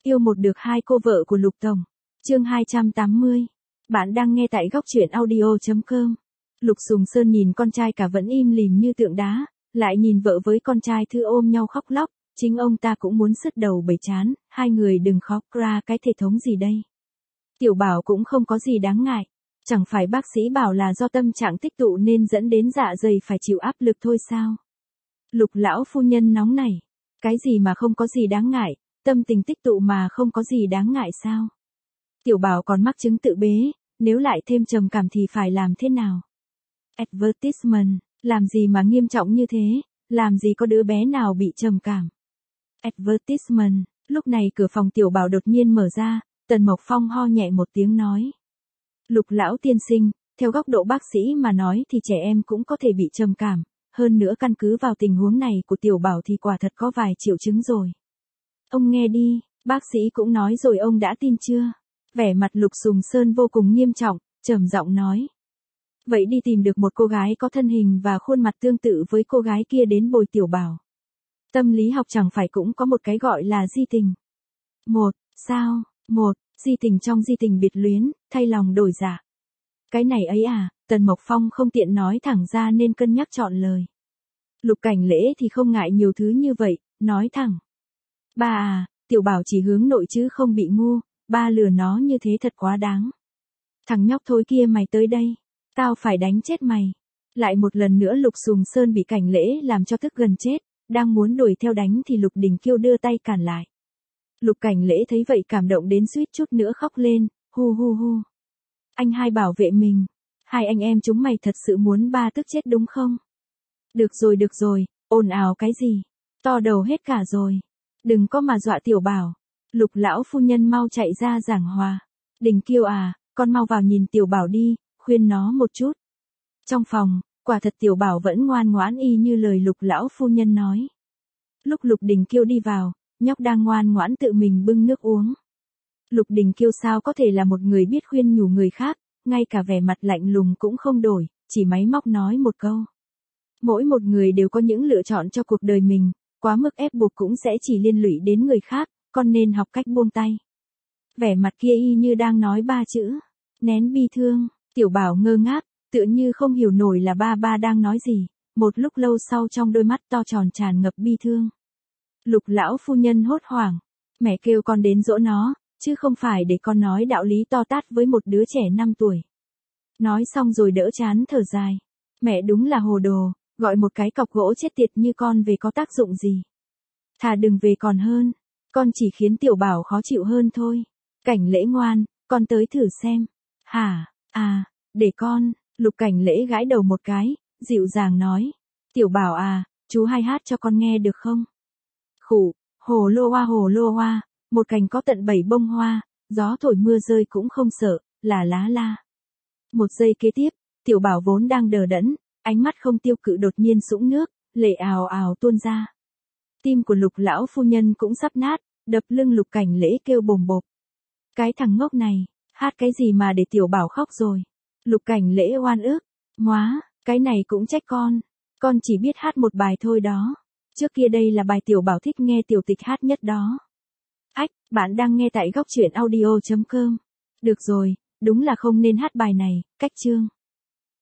Yêu một được hai cô vợ của Lục Tổng. Chương 280. Bạn đang nghe tại góc truyện audio.com. Lục Sùng Sơn nhìn con trai cả vẫn im lìm như tượng đá, lại nhìn vợ với con trai Thư ôm nhau khóc lóc, chính ông ta cũng muốn sứt đầu bẩy chán, hai người đừng khóc ra cái thể thống gì đây. Tiểu Bảo cũng không có gì đáng ngại, chẳng phải bác sĩ bảo là do tâm trạng tích tụ nên dẫn đến dạ dày phải chịu áp lực thôi sao. Lục lão phu nhân nóng nảy, cái gì mà không có gì đáng ngại, tâm tình tích tụ mà không có gì đáng ngại sao. Tiểu Bảo còn mắc chứng tự bế, nếu lại thêm trầm cảm thì phải làm thế nào? Advertisement, làm gì mà nghiêm trọng như thế, làm gì có đứa bé nào bị trầm cảm. Advertisement, lúc này cửa phòng Tiểu Bảo đột nhiên mở ra, Tần Mộc Phong ho nhẹ một tiếng nói. Lục lão tiên sinh, theo góc độ bác sĩ mà nói thì trẻ em cũng có thể bị trầm cảm, hơn nữa căn cứ vào tình huống này của Tiểu Bảo thì quả thật có vài triệu chứng rồi. Ông nghe đi, bác sĩ cũng nói rồi ông đã tin chưa? Vẻ mặt Lục Sùng Sơn vô cùng nghiêm trọng, trầm giọng nói. Vậy đi tìm được một cô gái có thân hình và khuôn mặt tương tự với cô gái kia đến bồi Tiểu Bảo. Tâm lý học chẳng phải cũng có một cái gọi là di tình. Di tình trong di tình biệt luyến, thay lòng đổi dạ. Cái này ấy à, Tần Mộc Phong không tiện nói thẳng ra nên cân nhắc chọn lời. Lục Cảnh Lễ thì không ngại nhiều thứ như vậy, nói thẳng. Ba à, Tiểu Bảo chỉ hướng nội chứ không bị ngu, ba lừa nó như thế thật quá đáng. Thằng nhóc thối kia mày tới đây, tao phải đánh chết mày. Lại một lần nữa Lục Sùng Sơn bị Cảnh Lễ làm cho tức gần chết, đang muốn đuổi theo đánh thì Lục Đình Kiêu đưa tay cản lại. Lục Cảnh Lễ thấy vậy cảm động đến suýt chút nữa khóc lên, hu hu hu. Anh hai bảo vệ mình, hai anh em chúng mày thật sự muốn ba tức chết đúng không? Được rồi, ồn ào cái gì, to đầu hết cả rồi. Đừng có mà dọa Tiểu Bảo. Lục lão phu nhân mau chạy ra giảng hòa. Đình Kiêu à, con mau vào nhìn Tiểu Bảo đi, khuyên nó một chút. Trong phòng, quả thật Tiểu Bảo vẫn ngoan ngoãn y như lời Lục lão phu nhân nói. Lúc Lục Đình Kiêu đi vào, nhóc đang ngoan ngoãn tự mình bưng nước uống. Lục Đình Kiêu sao có thể là một người biết khuyên nhủ người khác, ngay cả vẻ mặt lạnh lùng cũng không đổi, chỉ máy móc nói một câu. Mỗi một người đều có những lựa chọn cho cuộc đời mình, quá mức ép buộc cũng sẽ chỉ liên lụy đến người khác, con nên học cách buông tay. Vẻ mặt kia y như đang nói ba chữ, nén bi thương. Tiểu Bảo ngơ ngác, tựa như không hiểu nổi là ba đang nói gì, một lúc lâu sau trong đôi mắt to tròn tràn ngập bi thương. Lục lão phu nhân hốt hoảng, mẹ kêu con đến dỗ nó, chứ không phải để con nói đạo lý to tát với một đứa trẻ 5 tuổi. Nói xong rồi đỡ chán thở dài, mẹ đúng là hồ đồ, gọi một cái cọc gỗ chết tiệt như con về có tác dụng gì. Thà đừng về còn hơn, con chỉ khiến Tiểu Bảo khó chịu hơn thôi. Cảnh Lễ ngoan, con tới thử xem. Hả, à, để con. Lục Cảnh Lễ gãi đầu một cái, dịu dàng nói. Tiểu Bảo à, chú hay hát cho con nghe được không? Khủ, hồ lô hoa, một cành có tận 7 bông hoa, gió thổi mưa rơi cũng không sợ, là lá la. Một giây kế tiếp, Tiểu Bảo vốn đang đờ đẫn, ánh mắt không tiêu cự đột nhiên sũng nước, lệ ào ào tuôn ra. Tim của Lục lão phu nhân cũng sắp nát, đập lưng Lục Cảnh Lễ kêu bồm bộp. Cái thằng ngốc này, hát cái gì mà để Tiểu Bảo khóc rồi. Lục Cảnh Lễ oan ức, móa, cái này cũng trách con chỉ biết hát một bài thôi đó. Trước kia đây là bài Tiểu Bảo thích nghe Tiểu Tịch hát nhất đó. Ách, bạn đang nghe tại góc truyện audio.com. Được rồi, đúng là không nên hát bài này, cách chương.